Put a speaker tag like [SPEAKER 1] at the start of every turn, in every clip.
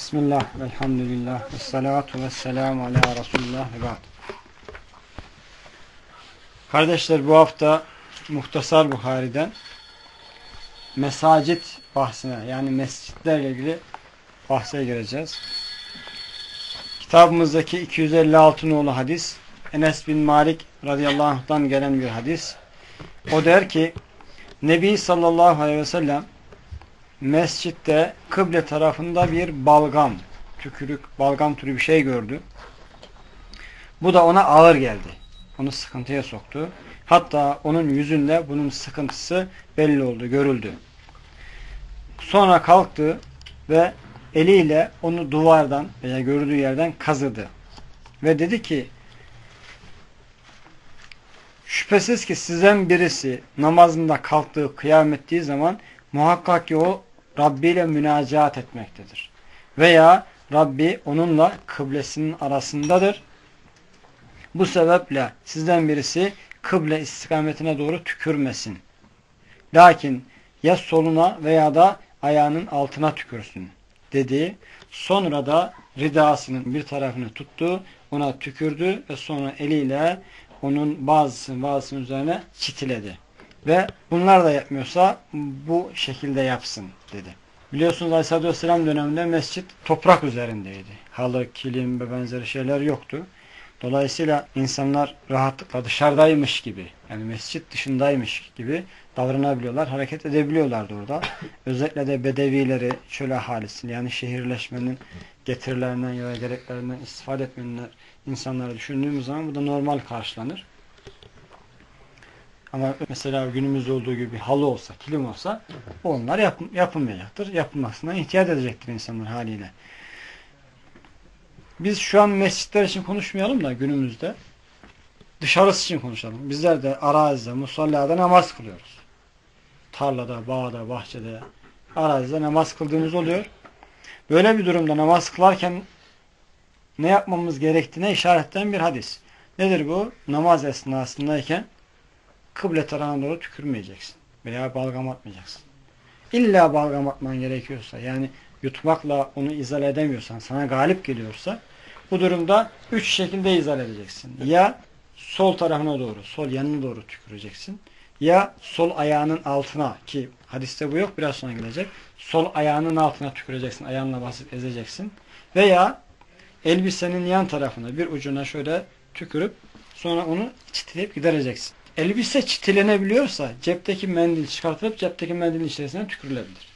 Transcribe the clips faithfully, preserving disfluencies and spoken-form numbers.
[SPEAKER 1] Bismillah, velhamdülillah, ve salatu ve selamu ala Resulullah ve ba'd. Kardeşler, bu hafta Muhtasar Buhari'den mesacit bahsine, yani mescitlerle ilgili bahse gireceğiz. Kitabımızdaki iki yüz elli altı nolu hadis, Enes bin Malik radıyallahu anh'tan gelen bir hadis. O der ki, Nebi sallallahu aleyhi ve sellem mescitte kıble tarafında bir balgam, tükürük, balgam türü bir şey gördü. Bu da ona ağır geldi. Onu sıkıntıya soktu. Hatta onun yüzünde bunun sıkıntısı belli oldu, görüldü. Sonra kalktı ve eliyle onu duvardan veya gördüğü yerden kazıdı. Ve dedi ki, şüphesiz ki sizden birisi namazında kalktığı, kıyam ettiği zaman muhakkak ki o Rabbi ile münacaat etmektedir. Veya Rabbi onunla kıblesinin arasındadır. Bu sebeple sizden birisi kıble istikametine doğru tükürmesin. Lakin ya soluna veya da ayağının altına tükürsün dedi. Sonra da ridasının bir tarafını tuttu, ona tükürdü ve sonra eliyle onun bazısının bazısının üzerine çitiledi. Ve bunlar da yapmıyorsa bu şekilde yapsın dedi. Biliyorsunuz Aleyhisselatü Vesselam döneminde mescit toprak üzerindeydi. Halı, kilim ve benzeri şeyler yoktu. Dolayısıyla insanlar rahatlıkla dışarıdaymış gibi, yani mescit dışındaymış gibi davranabiliyorlar, hareket edebiliyorlardı orada. Özellikle de bedevileri, çöl ahalisini, yani şehirleşmenin getirilerinden ya da gereklerinden istifade etmenin insanları düşündüğümüz zaman bu da normal karşılanır. Ama mesela günümüzde olduğu gibi halı olsa, kilim olsa onlar yap yapılmayacaktır. Yapılmasına ihtiyaç edecektir insanlar haliyle. Biz şu an mescitler için konuşmayalım da günümüzde dışarısı için konuşalım. Bizler de arazide, musallada namaz kılıyoruz. Tarlada, bağda, bahçede, arazide namaz kıldığımız oluyor. Böyle bir durumda namaz kılarken ne yapmamız gerektiğine işaretten bir hadis. Nedir bu? Namaz esnasındayken kıble tarafına doğru tükürmeyeceksin. Veya balgam atmayacaksın. İlla balgam atman gerekiyorsa, yani yutmakla onu izale edemiyorsan, sana galip geliyorsa, bu durumda üç şekilde izale edeceksin. Ya sol tarafına doğru, sol yanına doğru tüküreceksin. Ya sol ayağının altına, ki hadiste bu yok, biraz sonra gelecek. Sol ayağının altına tüküreceksin, ayağınla basıp ezeceksin. Veya elbisenin yan tarafına, bir ucuna şöyle tükürüp sonra onu çitleyip gidereceksin. Elbise çitilenebiliyorsa cepteki mendil çıkartılıp cepteki mendilin içerisine tükürülebilir.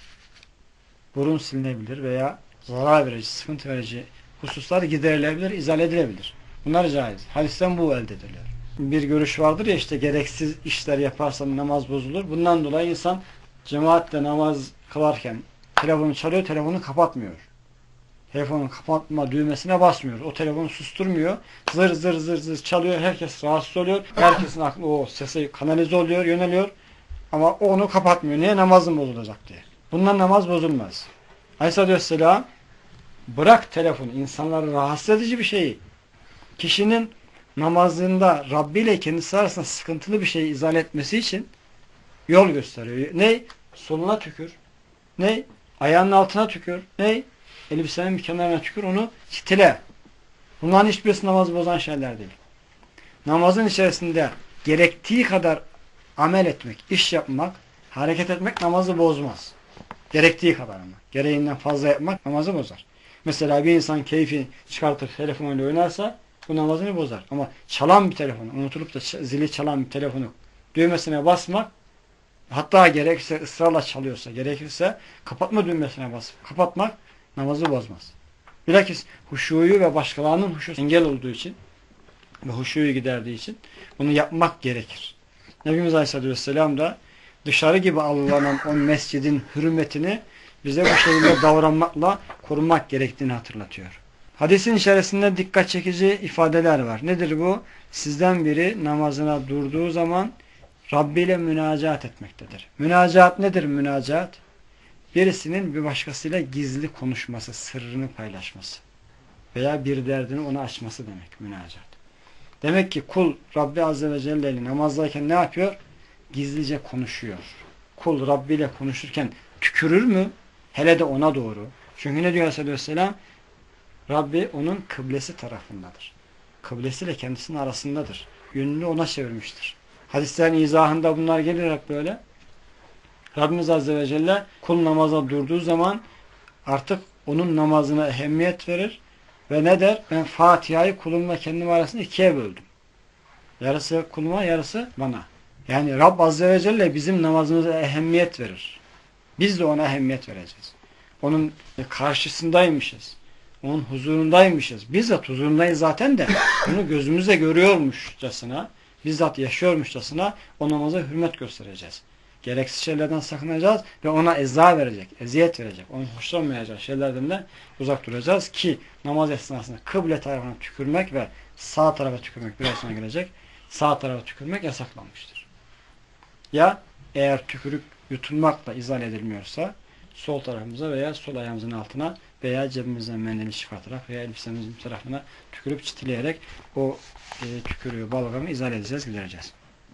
[SPEAKER 1] Burun silinebilir veya zarar verici, sıkıntı verici hususlar giderilebilir, izale edilebilir. Bunlar caiz. Hadisten bu elde edilir. Bir görüş vardır ya, işte gereksiz işler yaparsan namaz bozulur. Bundan dolayı insan cemaatle namaz kılarken telefonu çalıyor, telefonu kapatmıyor. Telefonun kapatma düğmesine basmıyor. O telefonu susturmuyor. Zır zır zır zır çalıyor. Herkes rahatsız oluyor. Herkesin aklı o sesi kanalize oluyor, yöneliyor. Ama o onu kapatmıyor. Niye? Namazın bozulacak diye. Bundan namaz bozulmaz. Aleyhisselatü Vesselam bırak telefonu, insanları rahatsız edici bir şeyi, kişinin namazında Rabbi ile kendisi arasında sıkıntılı bir şeyi izale etmesi için yol gösteriyor. Ne? Soluna tükür. Ne? Ayağının altına tükür. Ne? Elbisenin bir kenarına tükür, onu çitile. Bunların hiçbirisi namazı bozan şeyler değil. Namazın içerisinde gerektiği kadar amel etmek, iş yapmak, hareket etmek namazı bozmaz. Gerektiği kadar ama. Gereğinden fazla yapmak namazı bozar. Mesela bir insan keyfi çıkartıp telefonuyla oynarsa bu namazını bozar. Ama çalan bir telefonu, unutulup da zili çalan bir telefonu düğmesine basmak, hatta gerekirse ısrarla çalıyorsa, gerekirse kapatma düğmesine basıp kapatmak namazı bozmaz. Bilakis huşuyu ve başkalarının huşusu engel olduğu için ve huşuyu giderdiği için bunu yapmak gerekir. Nebimiz Aleyhisselatü Vesselam da dışarı gibi alınan o mescidin hürmetini bize bu şekilde davranmakla korumak gerektiğini hatırlatıyor. Hadisin içerisinde dikkat çekici ifadeler var. Nedir bu? Sizden biri namazına durduğu zaman Rabbi ile münacaat etmektedir. Münacaat nedir münacaat? Birisinin bir başkasıyla gizli konuşması, sırrını paylaşması veya bir derdini ona açması demek münacaat. Demek ki kul Rabbi Azze ve Celle ile namazdayken ne yapıyor? Gizlice konuşuyor. Kul Rabbi ile konuşurken tükürür mü? Hele de ona doğru. Çünkü ne diyor Aleyhisselatü Vesselam? Rabbi onun kıblesi tarafındadır. Kıblesiyle kendisinin arasındadır. Yönünü ona çevirmiştir. Hadislerin izahında bunlar gelerek böyle. Rabbimiz Azze ve Celle kul namaza durduğu zaman artık onun namazına ehemmiyet verir ve ne der? Ben Fatiha'yı kulumla kendim arasında ikiye böldüm. Yarısı kuluma, yarısı bana. Yani Rabb Azze ve Celle bizim namazımıza ehemmiyet verir. Biz de ona ehemmiyet vereceğiz. Onun karşısındaymışız. Onun huzurundaymışız. Bizzat huzurundayız zaten de bunu gözümüzle görüyormuşçasına, bizzat yaşıyormuşçasına o namaza hürmet göstereceğiz. Gereksiz şeylerden sakınacağız ve ona eza verecek, eziyet verecek. Onun hoşlanmayacağı şeylerden de uzak duracağız ki namaz esnasında kıble tarafına tükürmek ve sağ tarafa tükürmek biraz sonra gelecek. Sağ tarafa tükürmek yasaklanmıştır. Ya eğer tükürük yutulmakla izale edilmiyorsa sol tarafımıza veya sol ayağımızın altına veya cebimizden mendili çıkartarak veya elbisemizin tarafına tükürüp çitileyerek o e, tükürüğü, balgamı izale edeceğiz, gidereceğiz.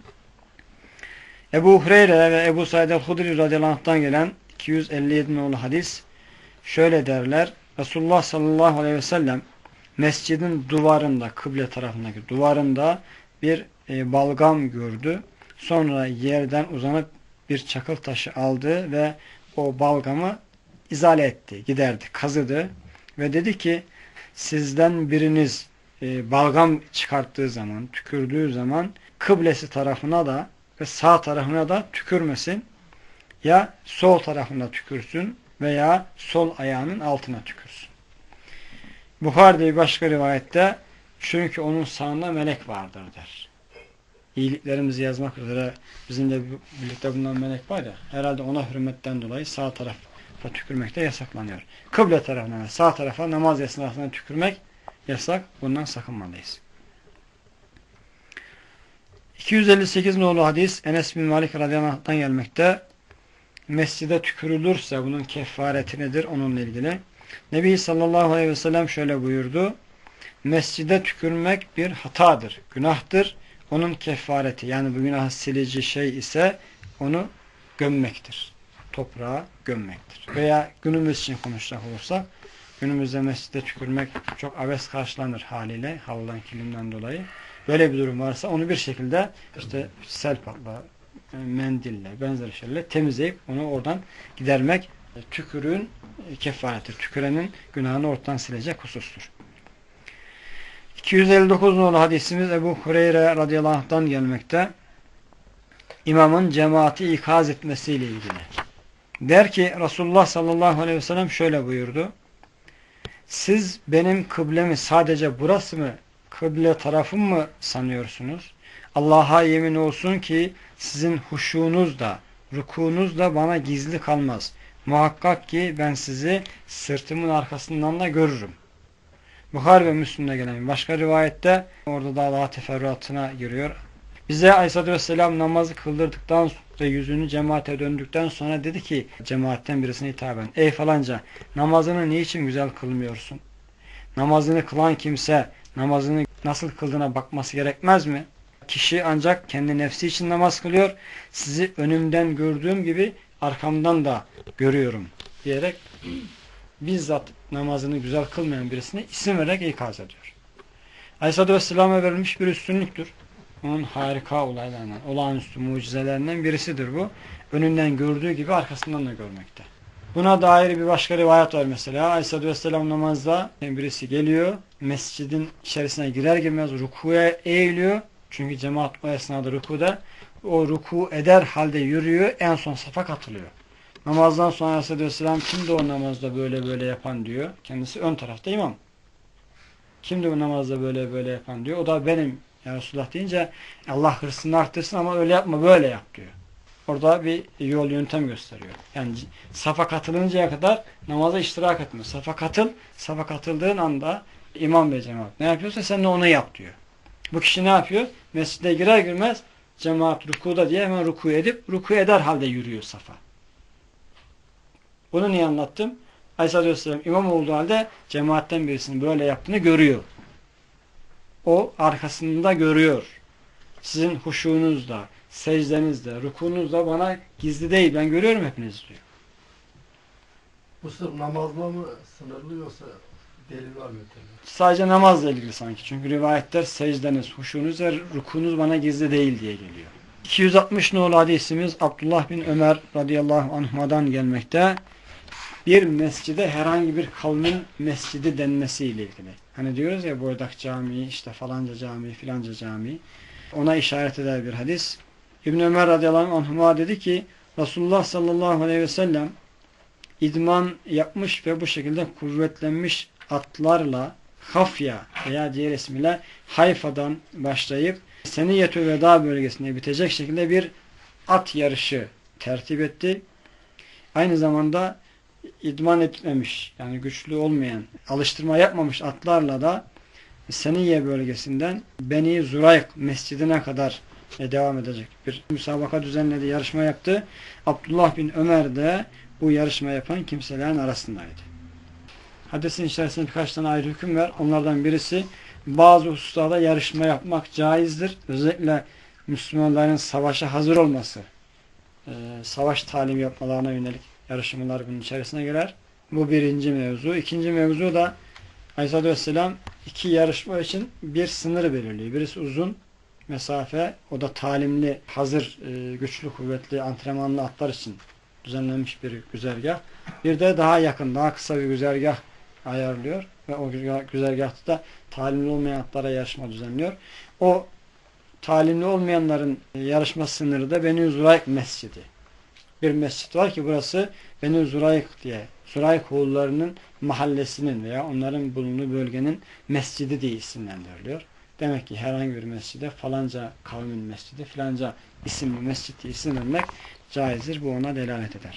[SPEAKER 1] Ebu Hureyre ve Ebu Said el-Hudri radıyallahu anh'tan gelen iki yüz elli yedi nolu hadis şöyle derler. Resulullah sallallahu aleyhi ve sellem mescidin duvarında, kıble tarafındaki duvarında bir e, balgam gördü. Sonra yerden uzanıp bir çakıl taşı aldı ve o balgamı izale etti, giderdi, kazıdı ve dedi ki sizden biriniz e, balgam çıkarttığı zaman, tükürdüğü zaman kıblesi tarafına da ve sağ tarafına da tükürmesin. Ya sol tarafına tükürsün veya sol ayağının altına tükürsün. Buhari'de bir başka rivayette çünkü onun sağında melek vardır der. İyiliklerimizi yazmak üzere bizimle birlikte bulunan melek var ya, herhalde ona hürmetten dolayı sağ tarafa tükürmek de yasaklanıyor. Kıble tarafına ve sağ tarafa namaz esnasında tükürmek yasak. Bundan sakınmalıyız. iki yüz elli sekiz nolu hadis Enes bin Malik radıyallahu anh'tan gelmekte. Mescide tükürülürse bunun kefareti nedir? Onunla ilgili. Nebi sallallahu aleyhi ve sellem şöyle buyurdu. Mescide tükürmek bir hatadır, günahtır. Onun kefareti yani bu günah silici şey ise onu gömmektir. Toprağa gömmektir. Veya günümüz için konuşacak olursak günümüzde mescide tükürmek çok abes karşılanır haliyle halıdan kilimden dolayı. Böyle bir durum varsa onu bir şekilde işte selpakla, mendille, benzer şeylerle temizleyip onu oradan gidermek tükürüğün kefareti, tükürenin günahını ortadan silecek husustur. iki yüz elli dokuz nolu hadisimiz Ebu Hureyre radıyallahu anh'tan gelmekte. İmamın cemaati ikaz etmesiyle ilgili. Der ki Resulullah sallallahu aleyhi ve sellem şöyle buyurdu. Siz benim kıblemi sadece burası mı, kıble tarafım mı sanıyorsunuz? Allah'a yemin olsun ki sizin huşunuz da, rukunuz da bana gizli kalmaz. Muhakkak ki ben sizi sırtımın arkasından da görürüm. Buhari ve Müslim'de gelen başka rivayette orada daha daha teferruatına giriyor. Bize Aleyhisselatü Vesselam namazı kıldırdıktan ve yüzünü cemaate döndükten sonra dedi ki cemaatten birisine hitaben ey falanca namazını niçin güzel kılmıyorsun? Namazını kılan kimse namazını nasıl kıldığına bakması gerekmez mi? Kişi ancak kendi nefsi için namaz kılıyor. Sizi önümden gördüğüm gibi arkamdan da görüyorum diyerek bizzat namazını güzel kılmayan birisine isim vererek ikaz ediyor. Aleyhisselatü Vesselam'a verilmiş bir üstünlüktür. Onun harika olaylarından, olağanüstü mucizelerinden birisidir bu. Önünden gördüğü gibi arkasından da görmekte. Buna dair bir başka rivayet var mesela. Aleyhisselatü Vesselam namazda birisi geliyor, mescidin içerisine girer girmez rukuya eğiliyor. Çünkü cemaat o esnada rukuda. O ruku eder halde yürüyor, en son safa katılıyor. Namazdan sonra Aleyhisselatü Vesselam kimdi o namazda böyle böyle yapan diyor. Kendisi ön tarafta imam. Kimdi bu namazda böyle böyle yapan diyor. O da benim ya Resulullah deyince Allah hırsını arttırsın ama öyle yapma böyle yap diyor. Orada bir yol yöntem gösteriyor. Yani safa katılıncaya kadar namaza iştirak etme. Safa katıl, safa katıldığın anda imam ve cemaat ne yapıyorsa sen de onu yap diyor. Bu kişi ne yapıyor? Mescide girer girmez cemaat rukuda diye hemen ruku edip ruku eder halde yürüyor safa. Bunu niye anlattım? Aleyhisselatü Vesselam imam olduğu halde cemaatten birisinin böyle yaptığını görüyor. O arkasında görüyor. Sizin huşunuzda, secdenizde, rukunuzda bana gizli değil. Ben görüyorum hepiniz diyor.
[SPEAKER 2] Bu sırf namazla mı sınırlı yoksa delil var mı?
[SPEAKER 1] Sadece namazla ilgili sanki. Çünkü rivayetler secdeniz, huşunuz ve rukunuz bana gizli değil diye geliyor. iki yüz altmış nolu hadisimiz Abdullah bin Ömer radıyallahu anh'dan gelmekte. Bir mescide herhangi bir kavmin mescidi denmesiyle ilgili. Hani diyoruz ya Boydak Camii, işte falanca cami, filanca cami. Ona işaret eder bir hadis. İbn Ömer radıyallahu anh'a dedi ki Resulullah sallallahu aleyhi ve sellem idman yapmış ve bu şekilde kuvvetlenmiş atlarla Hafya veya diğer ismiyle Hayfa'dan başlayıp Seniyetü Veda bölgesine bitecek şekilde bir at yarışı tertip etti. Aynı zamanda idman etmemiş, yani güçlü olmayan, alıştırma yapmamış atlarla da Seniye bölgesinden Beni Zurayk mescidine kadar devam edecek bir müsabaka düzenledi, yarışma yaptı. Abdullah bin Ömer de bu yarışma yapan kimselerin arasındaydı. Hadisin içerisinde birkaç tane ayrı hüküm var. Onlardan birisi bazı hususlarda yarışma yapmak caizdir. Özellikle Müslümanların savaşa hazır olması, savaş talim yapmalarına yönelik yarışmalar bunun içerisine girer. Bu birinci mevzu. İkinci mevzu da Aleyhisselatü Vesselam iki yarışma için bir sınır belirliyor. Birisi uzun mesafe, o da talimli, hazır, güçlü, kuvvetli, antrenmanlı atlar için düzenlenmiş bir güzergah. Bir de daha yakın, daha kısa bir güzergah ayarlıyor ve o güzergahta da talimli olmayan atlara yarışma düzenliyor. O talimli olmayanların yarışma sınırı da Beni Zurayk Mescidi. Bir mescit var ki burası Beni Zurayk diye, Zurayk oğullarının mahallesinin veya onların bulunduğu bölgenin mescidi diye isimlendiriliyor. Demek ki herhangi bir mescide falanca kavmin mescidi, filanca isimli mescid diye isim vermek caizdir. Bu ona delalet eder.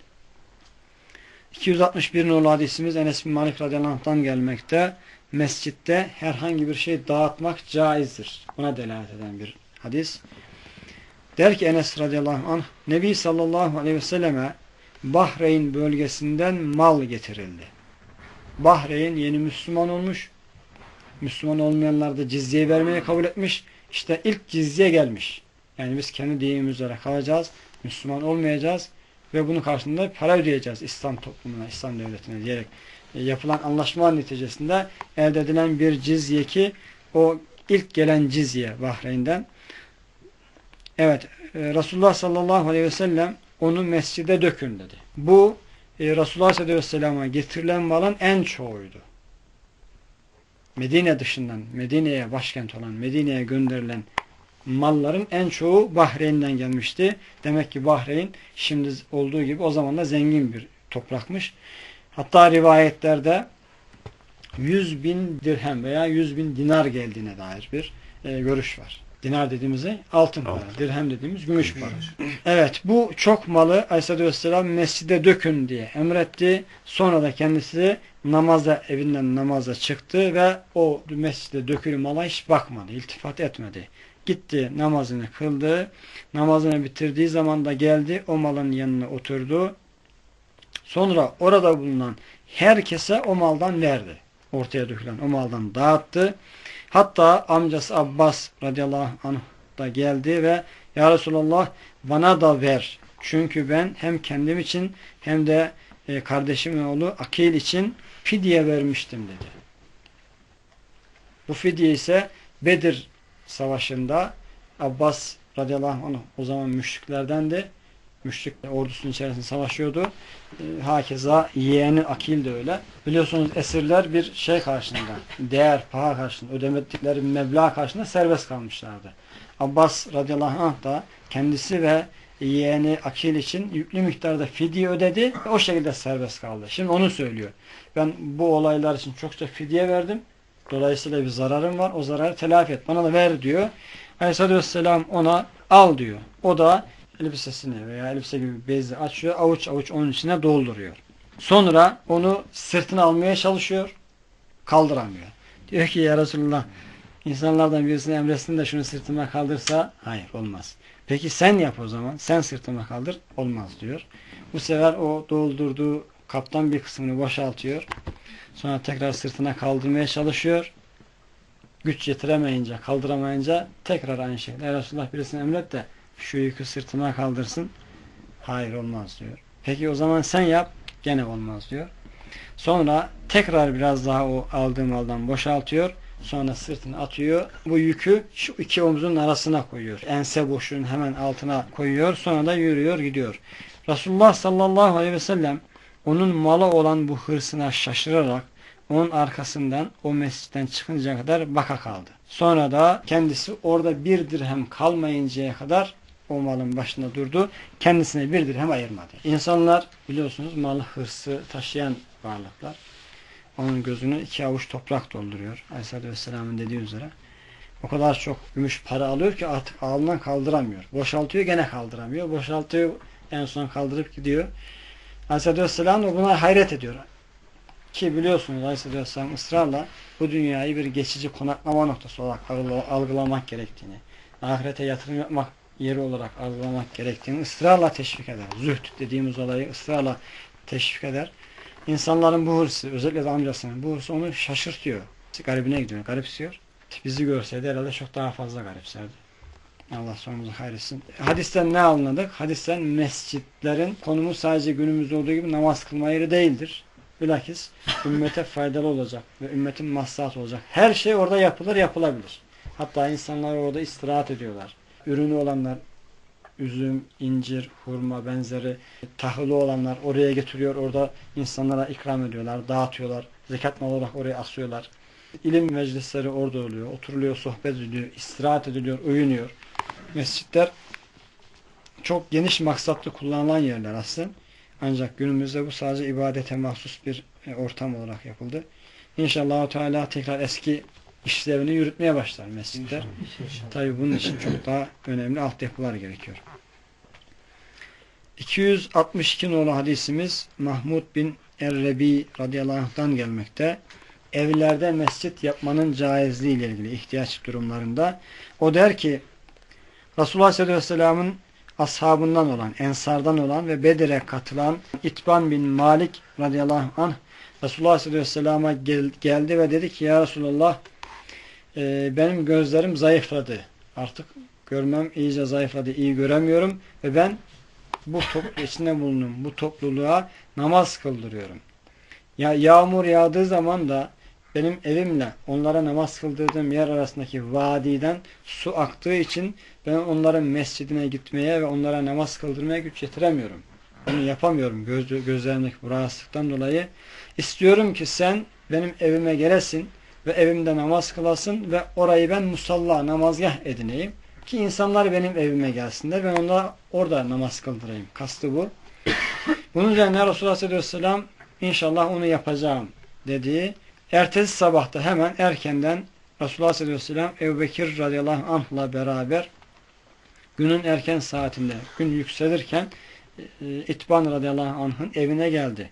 [SPEAKER 1] iki yüz altmış bir nolu hadisimiz Enes bin Malik radıyallahu anh'tan gelmekte. Mescitte herhangi bir şey dağıtmak caizdir. Buna delalet eden bir hadis. Der ki Enes radıyallahu anh, Nebi sallallahu aleyhi ve selleme Bahreyn bölgesinden mal getirildi. Bahreyn yeni Müslüman olmuş. Müslüman olmayanlar da cizye vermeye kabul etmiş. İşte ilk cizye gelmiş. Yani biz kendi dinimiz üzere kalacağız. Müslüman olmayacağız. Ve bunun karşılığında para ödeyeceğiz İslam toplumuna, İslam devletine diyerek yapılan anlaşma neticesinde elde edilen bir cizye ki o ilk gelen cizye Bahreyn'den. Evet, Resulullah sallallahu aleyhi ve sellem onu mescide dökün dedi. Bu Resulullah sallallahu aleyhi ve sellem'e getirilen malın en çoğuydu. Medine dışından, Medine'ye başkent olan Medine'ye gönderilen malların en çoğu Bahreyn'den gelmişti. Demek ki Bahreyn şimdi olduğu gibi o zaman da zengin bir toprakmış. Hatta rivayetlerde yüz bin dirhem veya yüz bin dinar geldiğine dair bir e, görüş var. Dinar dediğimizde altın para, dirhem dediğimiz gümüş para. Evet, bu çok malı Aleyhisselatü Vesselam mescide dökün diye emretti. Sonra da kendisi namaza, evinden namaza çıktı ve o mescide dökülü mala hiç bakmadı, iltifat etmedi. Gitti, namazını kıldı. Namazını bitirdiği zaman da geldi, o malın yanına oturdu. Sonra orada bulunan herkese o maldan verdi. Ortaya dökülen o maldan dağıttı. Hatta amcası Abbas radıyallahu anh da geldi ve Ya Resulallah bana da ver. Çünkü ben hem kendim için hem de kardeşimin oğlu Akil için fidye vermiştim dedi. Bu fidye ise Bedir Savaşı'nda Abbas radıyallahu anh o zaman müşriklerdendi. Müşrik ordusunun içerisinde savaşıyordu. E, hakeza yeğeni Akil de öyle. Biliyorsunuz esirler bir şey karşılığında, değer, paha karşılığında, ödemedikleri bir meblağ karşılığında serbest kalmışlardı. Abbas radıyallahu anh da kendisi ve yeğeni Akil için yüklü miktarda fidye ödedi ve o şekilde serbest kaldı. Şimdi onu söylüyor. Ben bu olaylar için çokça fidye verdim. Dolayısıyla bir zararım var. O zararı telafi et. Bana da ver diyor. Aleyhisselatü Vesselam ona al diyor. O da elbisesini veya elbise gibi bir bezi açıyor. Avuç avuç onun içine dolduruyor. Sonra onu sırtına almaya çalışıyor. Kaldıramıyor. Diyor ki ya Resulullah insanlardan birisine emretsin de şunu sırtıma kaldırsa hayır olmaz. Peki sen yap o zaman. Sen sırtıma kaldır. Olmaz diyor. Bu sefer o doldurduğu kaptan bir kısmını boşaltıyor. Sonra tekrar sırtına kaldırmaya çalışıyor. Güç yetiremeyince, kaldıramayınca tekrar aynı şekilde. Ya Resulullah birisine emret de şu yükü sırtıma kaldırsın. Hayır olmaz diyor. Peki o zaman sen yap. Gene olmaz diyor. Sonra tekrar biraz daha o aldığı maldan boşaltıyor. Sonra sırtını atıyor. Bu yükü şu iki omzunun arasına koyuyor. Ense boşluğunun hemen altına koyuyor. Sonra da yürüyor gidiyor. Resulullah sallallahu aleyhi ve sellem onun malı olan bu hırsına şaşırarak onun arkasından o mescitten çıkıncaya kadar baka kaldı. Sonra da kendisi orada bir dirhem kalmayıncaya kadar o malın başında durdu. Kendisine bir dirhem ayırmadı. İnsanlar biliyorsunuz malı hırsı taşıyan varlıklar. Onun gözünü iki avuç toprak dolduruyor. Aleyhisselatü Vesselam'ın dediği üzere. O kadar çok gümüş para alıyor ki artık ağından kaldıramıyor. Boşaltıyor gene kaldıramıyor. Boşaltıyor en son kaldırıp gidiyor. Aleyhisselatü Vesselam da buna hayret ediyor. Ki biliyorsunuz Aleyhisselatü Vesselam ısrarla bu dünyayı bir geçici konaklama noktası olarak algılamak gerektiğini, ahirete yatırım yapmak yeri olarak algılamak gerektiğini ısrarla teşvik eder. Zühd dediğimiz olayı ısrarla teşvik eder. İnsanların bu hırsı, özellikle de amcasının bu hırsı onu şaşırtıyor. Garibine gidiyor, garipsiyor. Bizi görseydi herhalde çok daha fazla garipserdi. Allah sonumuzu hayretsin. Hadisten ne anladık? Hadisten mescitlerin konumu sadece günümüzde olduğu gibi namaz kılma yeri değildir. Bilakis ümmete faydalı olacak ve ümmetin maslahatı olacak. Her şey orada yapılır, yapılabilir. Hatta insanlar orada istirahat ediyorlar. Ürünü olanlar, üzüm, incir, hurma benzeri tahılı olanlar oraya getiriyor. Orada insanlara ikram ediyorlar, dağıtıyorlar. Zekat malı olarak oraya asıyorlar. İlim meclisleri orada oluyor. Oturuluyor, sohbet ediliyor, istirahat ediliyor, uyunuyor. Mescitler çok geniş maksatlı kullanılan yerler aslında. Ancak günümüzde bu sadece ibadete mahsus bir ortam olarak yapıldı. İnşallah Teala tekrar eski işlevini yürütmeye başlar mescitler. Tabii bunun için çok daha önemli altyapılar gerekiyor. iki yüz altmış iki nolu hadisimiz Mahmud bin Errebi radıyallahu anh'tan gelmekte. Evlerde mescit yapmanın caizliği ile ilgili ihtiyaç durumlarında. O der ki Resulullah sallallahu aleyhi ve sellem'in ashabından olan, ensardan olan ve Bedir'e katılan İtban bin Malik radıyallahu anh Resulullah sallallahu aleyhi ve sellem'e gel, geldi ve dedi ki ya Resulullah e, benim gözlerim zayıfladı. Artık görmem iyice zayıfladı. İyi göremiyorum ve ben bu toplu içinde bulundum. Bu topluluğa namaz kıldırıyorum. Ya yağmur yağdığı zaman da benim evimle onlara namaz kıldırdığım yer arasındaki vadiden su aktığı için ben onların mescidine gitmeye ve onlara namaz kıldırmaya güç yetiremiyorum. Onu yapamıyorum göz, gözlerimdeki bu rahatsızlıktan dolayı. İstiyorum ki sen benim evime gelesin ve evimde namaz kılasın ve orayı ben musalla, namazgah edineyim. Ki insanlar benim evime gelsinler. Ben onlara orada namaz kıldırayım. Kastı bu. Bunun üzerine Resulullah sallallahu aleyhi ve sellem inşallah onu yapacağım dediği. Ertesi sabahta hemen erkenden Resulullah sallallahu aleyhi ve sellem Ebu Bekir radıyallahu anh'la beraber günün erken saatinde gün yükselirken İtban radıyallahu anh'ın evine geldi.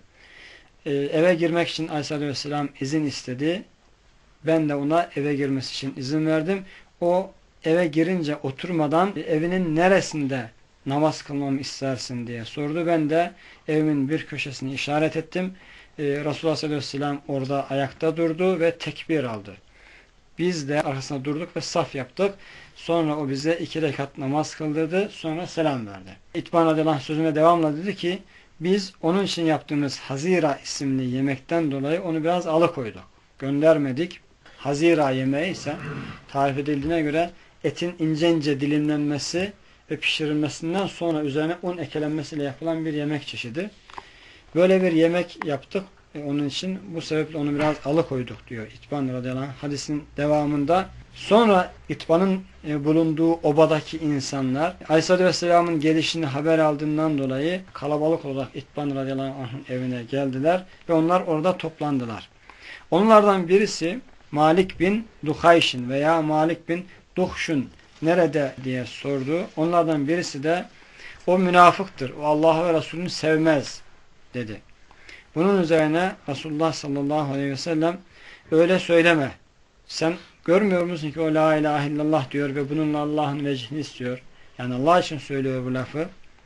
[SPEAKER 1] Eve girmek için aleyhissalatü vesselam izin istedi. Ben de ona eve girmesi için izin verdim. O eve girince oturmadan evinin neresinde namaz kılmamı istersin diye sordu. Ben de evimin bir köşesini işaret ettim. Ee, Resulullah sallallahu aleyhi ve sellem orada ayakta durdu ve tekbir aldı. Biz de arkasında durduk ve saf yaptık. Sonra o bize iki rekat namaz kıldırdı. Sonra selam verdi. İtban radıyallahu anh sözüne devamla dedi ki biz onun için yaptığımız Hazira isimli yemekten dolayı onu biraz alıkoyduk. Göndermedik. Hazira yemeği ise tarif edildiğine göre etin ince ince dilimlenmesi ve pişirilmesinden sonra üzerine un eklenmesiyle yapılan bir yemek çeşidi. Böyle bir yemek yaptık. E, onun için bu sebeple onu biraz alıkoyduk diyor İtban radıyallahu anh hadisin devamında. Sonra İtban'ın e, bulunduğu obadaki insanlar Aleyhisselatü Vesselam'ın gelişini haber aldığından dolayı kalabalık olarak İtban radıyallahu anh'ın evine geldiler ve onlar orada toplandılar. Onlardan birisi Malik bin Duhayşin veya Malik bin Duhşun nerede diye sordu. Onlardan birisi de o münafıktır. O Allah'ı ve Resulünü sevmez dedi. Bunun üzerine Resulullah sallallahu aleyhi ve sellem öyle söyleme. Sen görmüyor musun ki o la ilahe illallah diyor ve bununla Allah'ın vecihini istiyor. Yani Allah için söylüyor bu lafı.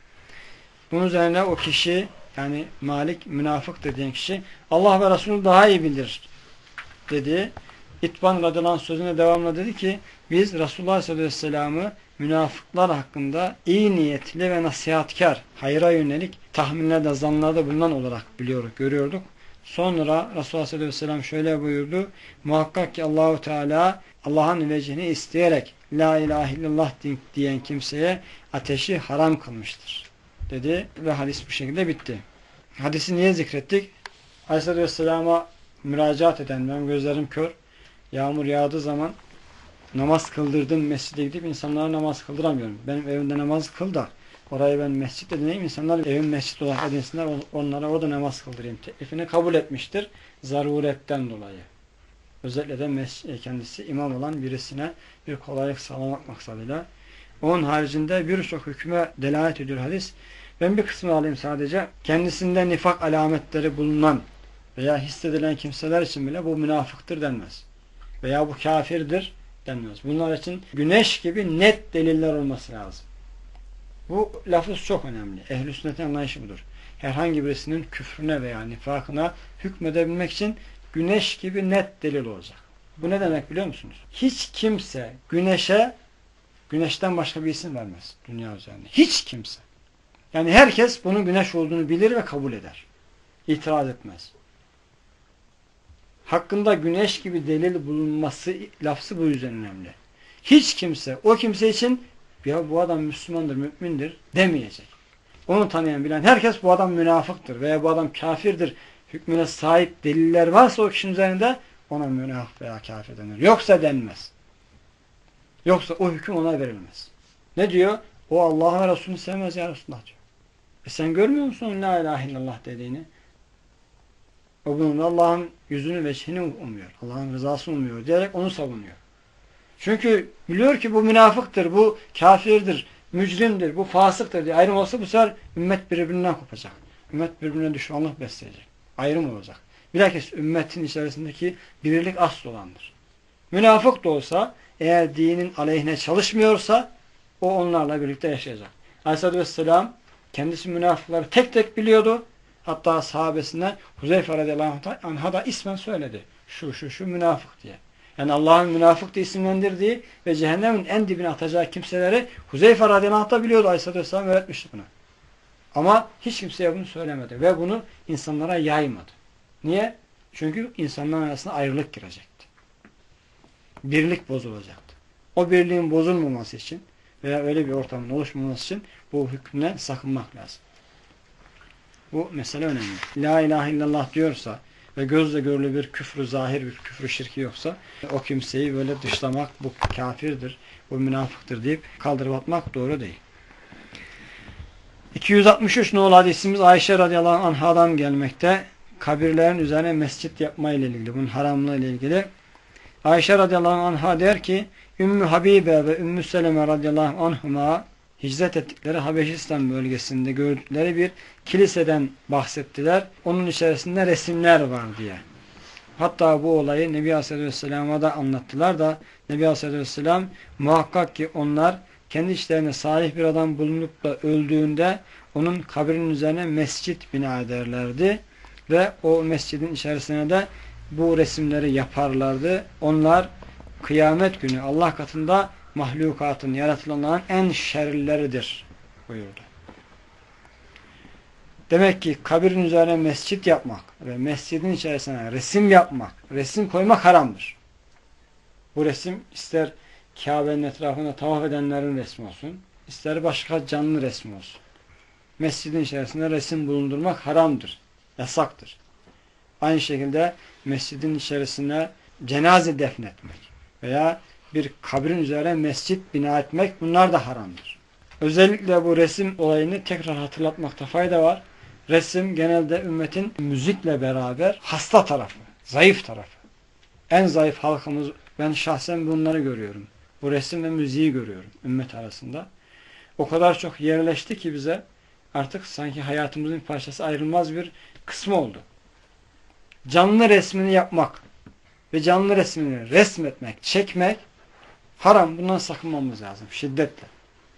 [SPEAKER 1] Bunun üzerine o kişi yani Malik münafıktır diyen kişi Allah ve Resulü daha iyi bilir dedi. İtban radıyallahu anh sözüne devamla dedi ki biz Resulullah sallallahu aleyhi ve sellem'i münafıklar hakkında iyi niyetli ve nasihatkar, hayra yönelik tahminlerde, zanlarda bulunan olarak biliyoruz, görüyorduk. Sonra Resulullah sallallahu aleyhi ve sellem şöyle buyurdu. Muhakkak ki Allahu Teala Allah'ın vecihini isteyerek la ilahe illallah diyen kimseye ateşi haram kılmıştır dedi ve hadis bu şekilde bitti. Hadisi niye zikrettik? Aleyhisselatü Vesselam'a müracaat eden, ben gözlerim kör, yağmur yağdığı zaman namaz kıldırdım mescide gidip insanlara namaz kıldıramıyorum. Benim evimde namaz kıl da orayı ben mescit edineyim, insanlar evim mescit olarak edinsinler, onlara orada namaz kıldırayım teklifini kabul etmiştir. Zaruretten dolayı. Özellikle de kendisi imam olan birisine bir kolaylık sağlamak maksadıyla. Onun haricinde birçok hüküme delalet ediyor hadis. Ben bir kısmını alayım sadece. Kendisinde nifak alametleri bulunan veya hissedilen kimseler için bile bu münafıktır denmez. Veya bu kafirdir denmez. Bunlar için güneş gibi net deliller olması lazım. Bu lafız çok önemli. Ehl-i sünnetin anlayışı budur. Herhangi birisinin küfrüne veya nifakına hükmedebilmek için güneş gibi net delil olacak. Bu ne demek biliyor musunuz? Hiç kimse güneşe güneşten başka bir isim vermez dünya üzerinde. Hiç kimse. Yani herkes bunun güneş olduğunu bilir ve kabul eder. İtiraz etmez. Hakkında güneş gibi delil bulunması lafzı bu yüzden önemli. Hiç kimse o kimse için ya bu adam Müslümandır, mümindir demeyecek. Onu tanıyan, bilen herkes bu adam münafıktır veya bu adam kafirdir hükmüne sahip deliller varsa o kişinin üzerinde ona münafık veya kafir denir. Yoksa denmez. Yoksa o hüküm ona verilmez. Ne diyor? O Allah'ı ve Resulü'nü sevmez ya Resulullah diyor. E sen görmüyor musun la ilahe illallah dediğini? O bunun Allah'ın yüzünü ve vecihini umuyor. Allah'ın rızasını umuyor diyerek onu savunuyor. Çünkü biliyor ki bu münafıktır, bu kafirdir, mücrimdir, bu fasıktır diye ayrım olsa bu sefer ümmet birbirinden kopacak. Ümmet birbirine düşmanlık besleyecek. Ayrım olacak. Bilakis ümmetin içerisindeki birlik asıl olandır. Münafık da olsa eğer dinin aleyhine çalışmıyorsa o onlarla birlikte yaşayacak. Aleyhisselatü Vesselam kendisi münafıkları tek tek biliyordu. Hatta sahabesinden Huzeyfe radıyallahu anh'a da ismen söyledi. Şu şu şu münafık diye. Yani Allah'ın münafık diye isimlendirdiği ve cehennemin en dibine atacağı kimseleri Huzeyfe radıyallahu anh da biliyordu. Aleyhisselatü Vesselam öğretmişti bunu. Ama hiç kimseye bunu söylemedi ve bunu insanlara yaymadı. Niye? Çünkü insanların arasında ayrılık girecekti. Birlik bozulacaktı. O birliğin bozulmaması için veya öyle bir ortamın oluşmaması için bu hükmünden sakınmak lazım. Bu mesele önemli. La ilahe illallah diyorsa ve gözle görülür bir küfrü zahir, bir küfrü şirki yoksa o kimseyi böyle dışlamak, bu kafirdir, bu münafıktır deyip kaldırıp atmak doğru değil. iki yüz altmış üç nolu hadisimiz Ayşe radıyallahu anhadan gelmekte. Kabirlerin üzerine mescit yapma ile ilgili, bunun haramlığı ile ilgili. Ayşe radıyallahu anha der ki Ümmü Habibe ve Ümmü Seleme radıyallahu anhuma hicret ettikleri Habeşistan bölgesinde gördükleri bir kiliseden bahsettiler. Onun içerisinde resimler var diye. Hatta bu olayı Nebi Aleyhisselatü Vesselam'a da anlattılar da Nebi Aleyhisselatü Vesselam muhakkak ki onlar kendi işlerine salih bir adam bulunup da öldüğünde onun kabrinin üzerine mescit bina ederlerdi ve o mescidin içerisine de bu resimleri yaparlardı. Onlar kıyamet günü Allah katında mahlukatın, yaratılanların en şerlileridir buyurdu. Demek ki kabirin üzerine mescit yapmak ve mescidin içerisine resim yapmak, resim koymak haramdır. Bu resim ister Kabe'nin etrafında tavaf edenlerin resmi olsun, ister başka canlı resmi olsun. Mescidin içerisinde resim bulundurmak haramdır, yasaktır. Aynı şekilde mescidin içerisine cenaze defnetmek veya bir kabrin üzerine mescit bina etmek bunlar da haramdır. Özellikle bu resim olayını tekrar hatırlatmakta fayda var. Resim genelde ümmetin müzikle beraber hasta tarafı, zayıf tarafı. En zayıf halkımız, ben şahsen bunları görüyorum. Bu resim ve müziği görüyorum ümmet arasında. O kadar çok yerleşti ki bize artık sanki hayatımızın parçası ayrılmaz bir kısmı oldu. Canlı resmini yapmak ve canlı resmini resmetmek, çekmek haram. Bundan sakınmamız lazım şiddetle.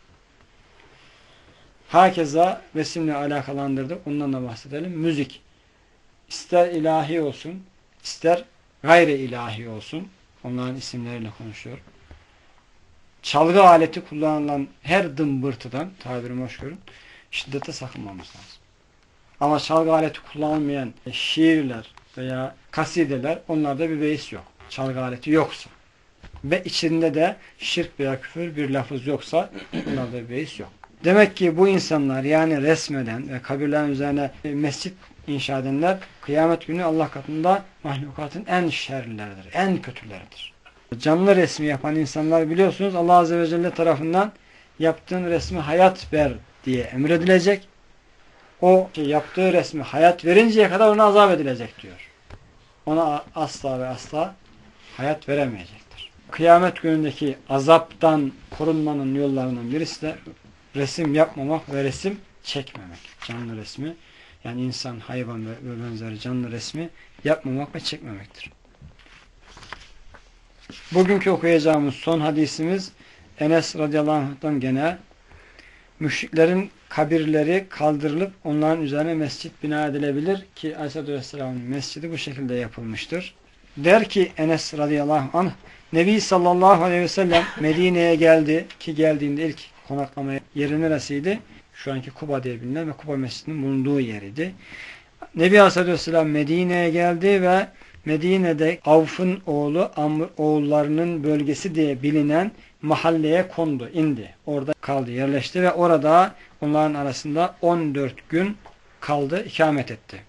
[SPEAKER 1] Hakeza resimle alakalandırdık. Ondan da bahsedelim. Müzik. İster ilahi olsun, ister gayri ilahi olsun. Onların isimleriyle konuşuyor. çalgı aleti kullanılan her dımbırtıdan, tabirimi hoş görün, şiddete sakınmamız lazım. Ama çalgı aleti kullanılmayan şiirler veya kasideler, onlarda bir beis yok. Çalgı aleti yoksa ve içinde de şirk veya küfür bir lafız yoksa onlarda bir beis yok. Demek ki bu insanlar, yani resmeden ve kabirlerin üzerine mescit inşa edenler, kıyamet günü Allah katında mahlukatın en şerlileridir, en kötüleridir. Canlı resmi yapan insanlar, biliyorsunuz, Allah Azze ve Celle tarafından yaptığın resmi hayat ver diye emredilecek. O yaptığı resmi hayat verinceye kadar ona azap edilecek diyor. Ona asla ve asla hayat veremeyecektir. Kıyamet günündeki azaptan korunmanın yollarından birisi de resim yapmamak ve resim çekmemek. Canlı resmi, yani insan, hayvan ve benzeri canlı resmi yapmamak ve çekmemektir. Bugünkü okuyacağımız son hadisimiz Enes radıyallahu anh'tan gene müşriklerin kabirleri kaldırılıp onların üzerine mescit bina edilebilir ki Aleyhisselatü Vesselam'ın mescidi bu şekilde yapılmıştır. Der ki Enes radıyallahu anh, Nebi sallallahu aleyhi ve sellem Medine'ye geldi ki geldiğinde ilk konaklama yeri neresiydi? Şu anki Kuba diye bilinen ve Kuba Mescidi'nin bulunduğu yeriydi. Nebi Aleyhisselatü Vesselam Medine'ye geldi ve Medine'de Avf'ın oğlu Amr oğullarının bölgesi diye bilinen mahalleye kondu, indi. Orada kaldı, yerleşti ve orada onların arasında on dört gün kaldı, ikamet etti.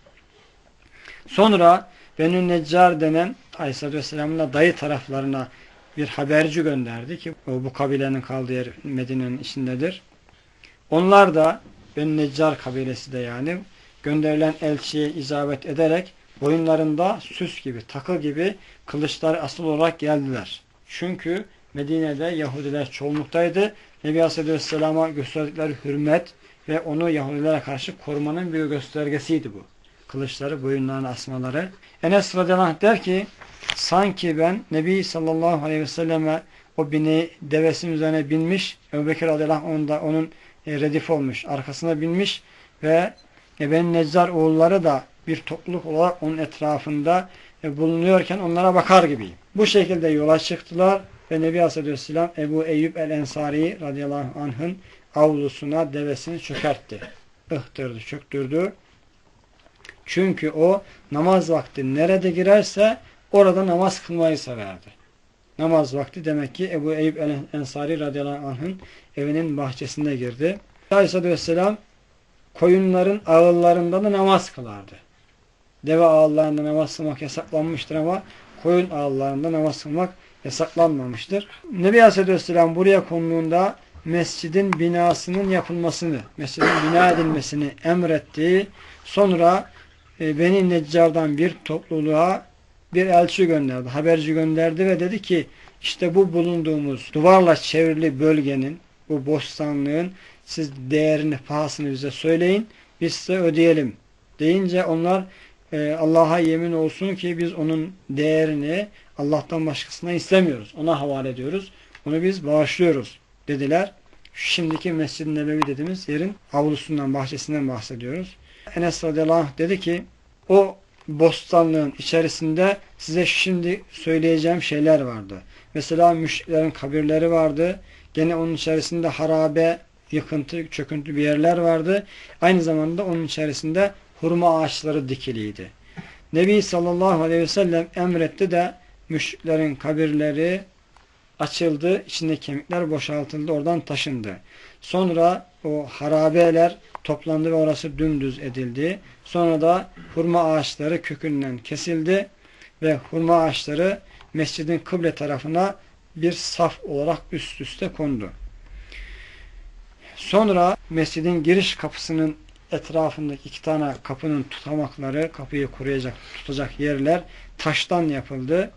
[SPEAKER 1] Sonra Benü Neccar denen Aleyhisselatü Vesselam'ın dayı taraflarına bir haberci gönderdi ki o, bu kabilenin kaldığı yer Medine'nin içindedir. Onlar da Benü Neccar kabilesi de yani gönderilen elçiye icabet ederek boyunlarında süs gibi, takı gibi kılıçlar asıl olarak geldiler. Çünkü Medine'de Yahudiler çoğunluktaydı. Nebi Aleyhisselam'a gösterdikleri hürmet ve onu Yahudilere karşı korumanın bir göstergesiydi bu. Kılıçları boyunlarına asmaları. Enes radıyallahu anh der ki, sanki ben Nebi sallallahu aleyhi ve selleme o bini devesinin üzerine binmiş, Ebubekir radıyallahu anh onun, da, onun e, redif olmuş, arkasına binmiş ve e, Benü Neccar oğulları da bir topluluk olarak onun etrafında e, bulunuyorken onlara bakar gibiyim. Bu şekilde yola çıktılar ve Nebi Aleyhisselam Ebu Eyyub el-Ensari radıyallahu anh'ın avlusuna devesini çökertti. Ihtırdı, çöktürdü. Çünkü o namaz vakti nerede girerse orada namaz kılmayı severdi. Namaz vakti demek ki Ebu Eyyub el-Ensari radıyallahu anh'ın evinin bahçesine girdi. Aleyhisselam koyunların ağıllarında da namaz kılardı. Deve ağıllarında namaz kılmak yasaklanmıştır ama koyun ağıllarında namaz kılmak yasaklanmamıştır. Nebi Aleyhisselam buraya konduğunda mescidin binasının yapılmasını, mescidin bina edilmesini emretti. Sonra e, Beni Neccar'dan bir topluluğa bir elçi gönderdi, haberci gönderdi ve dedi ki işte bu bulunduğumuz duvarla çevrili bölgenin, bu bostanlığın siz değerini, pahasını bize söyleyin, biz size ödeyelim deyince onlar e, Allah'a yemin olsun ki biz onun değerini Allah'tan başkasına istemiyoruz. Ona havale ediyoruz. Onu biz bağışlıyoruz dediler. Şimdiki Mescid-i Nebevi dediğimiz yerin avlusundan, bahçesinden bahsediyoruz. Enes radıyallahu anh dedi ki o bostanlığın içerisinde size şimdi söyleyeceğim şeyler vardı. Mesela müşriklerin kabirleri vardı. Gene onun içerisinde harabe, yıkıntı, çöküntü bir yerler vardı. Aynı zamanda onun içerisinde hurma ağaçları dikiliydi. Nebi sallallahu aleyhi ve sellem emretti de müşriklerin kabirleri açıldı, içindeki kemikler boşaltıldı, oradan taşındı. Sonra o harabeler toplandı ve orası dümdüz edildi. Sonra da hurma ağaçları kökünden kesildi ve hurma ağaçları mescidin kıble tarafına bir saf olarak üst üste kondu. Sonra mescidin giriş kapısının etrafındaki iki tane kapının tutamakları, kapıyı koruyacak, tutacak yerler taştan yapıldı.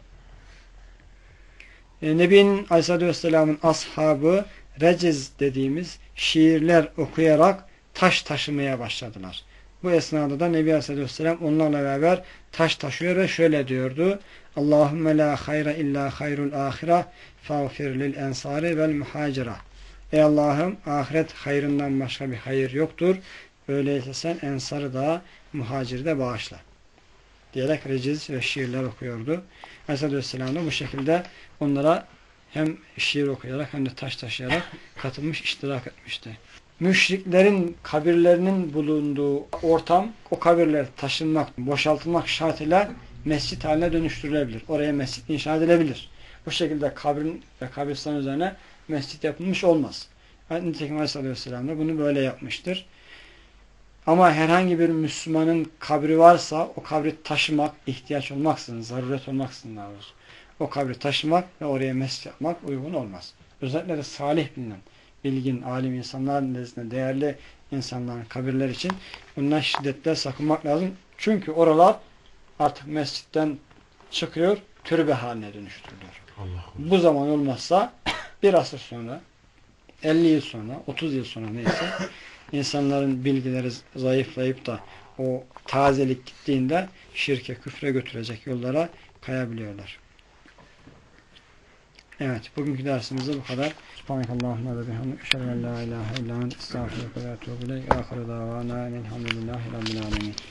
[SPEAKER 1] E, Nebi'nin Aleyhisselatü Vesselam'ın ashabı reciz dediğimiz şiirler okuyarak taş taşımaya başladılar. Bu esnada da Nebi Aleyhisselatü Vesselam onlarla beraber taş taşıyor ve şöyle diyordu. Allahümme la hayra illa hayrul ahire fağfir lil ensari vel muhacira. Ey Allah'ım, ahiret hayrından başka bir hayır yoktur. Öyleyse sen ensarı da muhaciri de bağışla. Diyerek reciz ve şiirler okuyordu. Aleyhisselatü Vesselam da bu şekilde onlara hem şiir okuyarak hem de taş taşıyarak katılmış, iştirak etmişti. Müşriklerin kabirlerinin bulunduğu ortam, o kabirler taşınmak, boşaltılmak şartıyla mescit haline dönüştürülebilir. Oraya mescit inşa edilebilir. Bu şekilde kabrin ve kabristan üzerine mescit yapılmış olmaz. Nitekim Aleyhisselatü Vesselam da bunu böyle yapmıştır. Ama herhangi bir Müslümanın kabri varsa o kabri taşımak, ihtiyaç olmaksızın, zaruret olmaksızın daha doğrusu, o kabri taşımak ve oraya mescit yapmak uygun olmaz. Özellikle de salih bilinen, bilgin, alim insanlar nezdinde değerli insanların kabirler için bundan şiddetle sakınmak lazım. Çünkü oralar artık mescitten çıkıyor, türbe haline dönüştürülüyor.
[SPEAKER 3] Allah
[SPEAKER 1] Bu zaman olmazsa bir asır sonra, elli yıl sonra, otuz yıl sonra neyse insanların bilgileri zayıflayıp da o tazelik gittiğinde şirke, küfre götürecek yollara kayabiliyorlar. Evet, bugünkü dersimizde bu kadar. Subhanakallahumma ve bihamdike eşhedü en la ilahe illa ente estağfiruke ve etûbü ileyk. Âhiru davâna elhamdülillahi rabbil âlemin.